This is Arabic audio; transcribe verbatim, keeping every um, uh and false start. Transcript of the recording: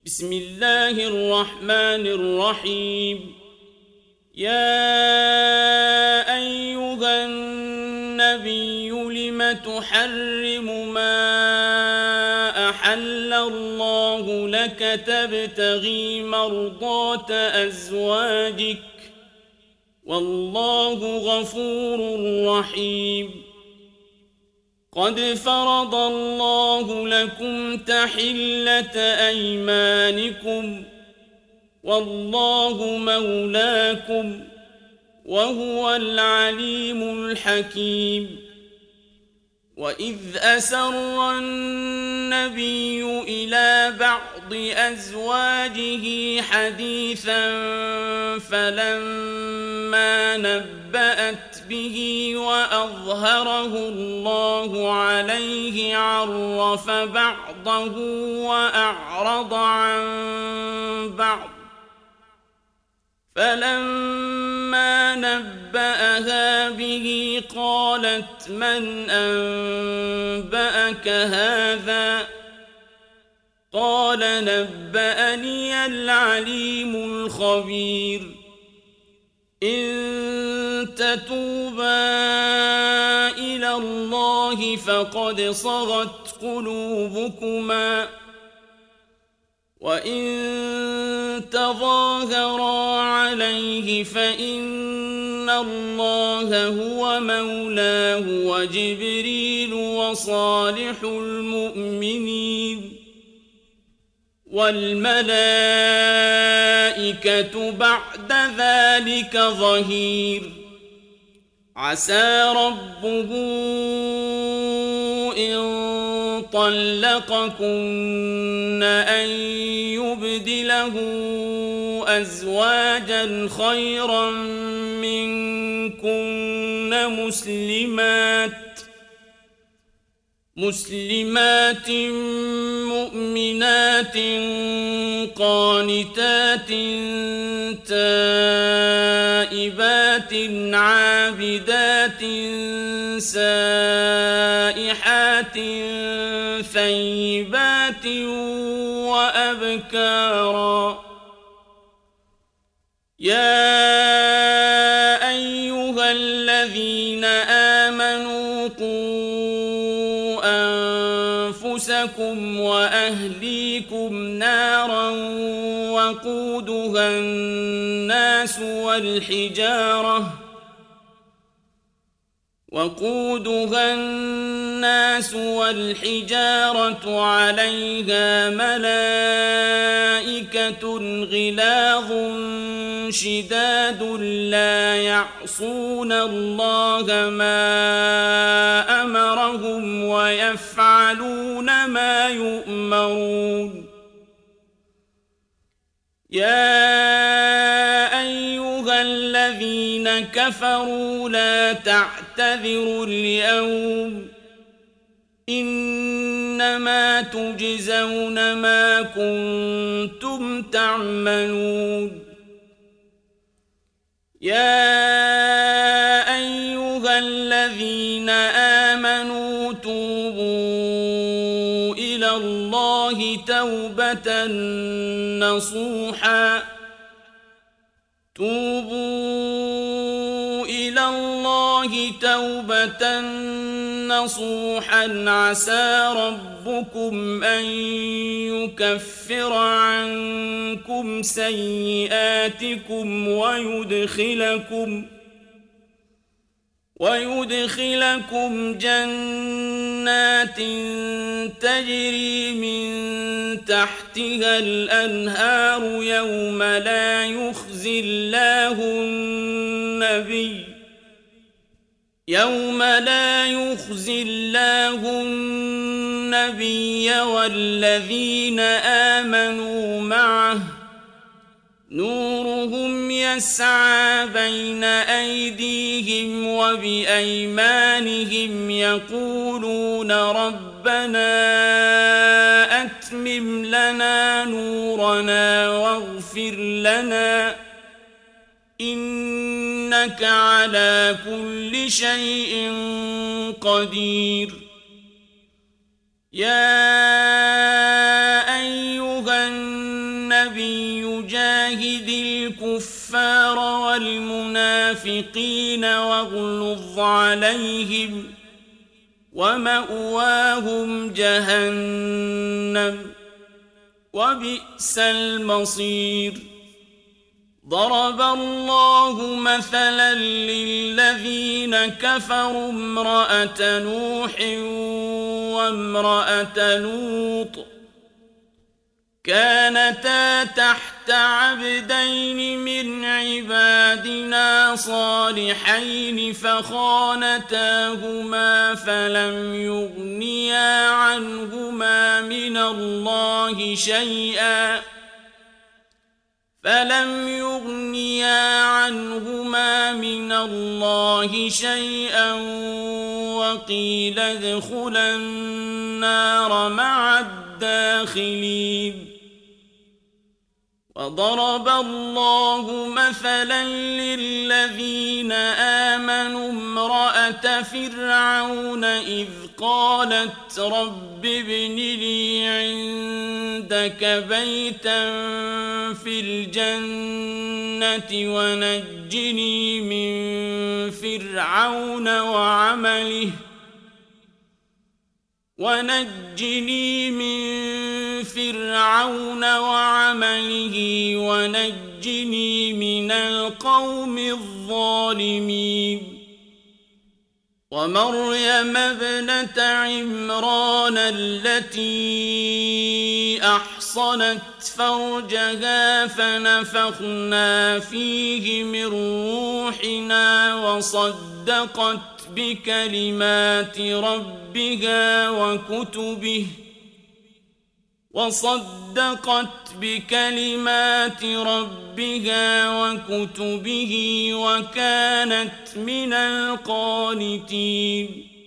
بسم الله الرحمن الرحيم. يا أيها النبي لم تحرم ما أحل الله لك تبتغي مرضات أزواجك والله غفور رحيم. قد فرض الله لكم تحلة أيمانكم والله مولاكم وهو العليم الحكيم. وإذ أسر النبي إلى بعض أزواجه حديثا فلما نبأت به وأظهره الله عليه عرف بعضه وأعرض عن بعض، فلما نبأها به قالت من أنبأك هذا؟ قال نبأني العليم الخبير. إن تتوبا إلى الله فقد صغت قلوبكما، وإن تظاهرا عليه فإن الله هو مولاه وجبريل وصالح المؤمنين والملائكة بعد ذلك ظهير. عسى ربه إن طلقكن أن يبدله أزواجا خيرا منكن مسلمات مسلمات مؤمنات قانتات تائبات عابدات سائحات ثيبات وأبكارا. يا أيها الذين آمنوا قوا أنفسكم وأهليكم نارا وقودها الناس والحجارة وقودها الناس والحجارة عليها ملائكة غلاظ شداد لا يعصون الله ما أمرهم ويفعلون ما يؤمرون. يا أيها الذين كفروا لا تعتذروا اليوم إنما تجزون ما كنتم تعملون. يا أيها الذين آمنوا توبوا إلى الله توبة نصوحا توبوا إلى الله توبة نصوحا عسى ربكم أن يكفر عنكم سيئاتكم ويدخلكم ويدخلكم جنات تجري من تحتها الأنهار يوم لا يخزي الله النبي يوم لا يخزي الله النبي والذين آمنوا معه نورهم يسعى بين أيديهم وبأيمانهم يقولون ربنا أتمم لنا نورنا واغفر لنا إنك على كل شيء قدير. يا أيها الناس النبي جاهد الكفار والمنافقين واغلظ عليهم ومأواهم جهنم وبئس المصير ضرب الله مثلا للذين كفروا امرأة نوح وامرأة لوط كانتا تحت عبدين من عبادنا صالحين فخانتاهما فلم يغنيا عنهما من الله شيئا فلم يغنيا عنهما من الله شيئا وقيل ادخلا النار مع الداخلين وضرب الله مثلا للذين آمنوا امرأة فرعون إذ قالت رب ابن لي عندك بيتا في الجنة ونجني من فرعون وعمله ونجني من فرعون وعمله ونجني من القوم الظالمين ومريم ابنة عمران التي أحصنت فرجها فنفخنا فيه من روحنا وصدقت بكلمات ربها وكتبه وصدقت بكلمات ربها وكتبه وكانت من القانتين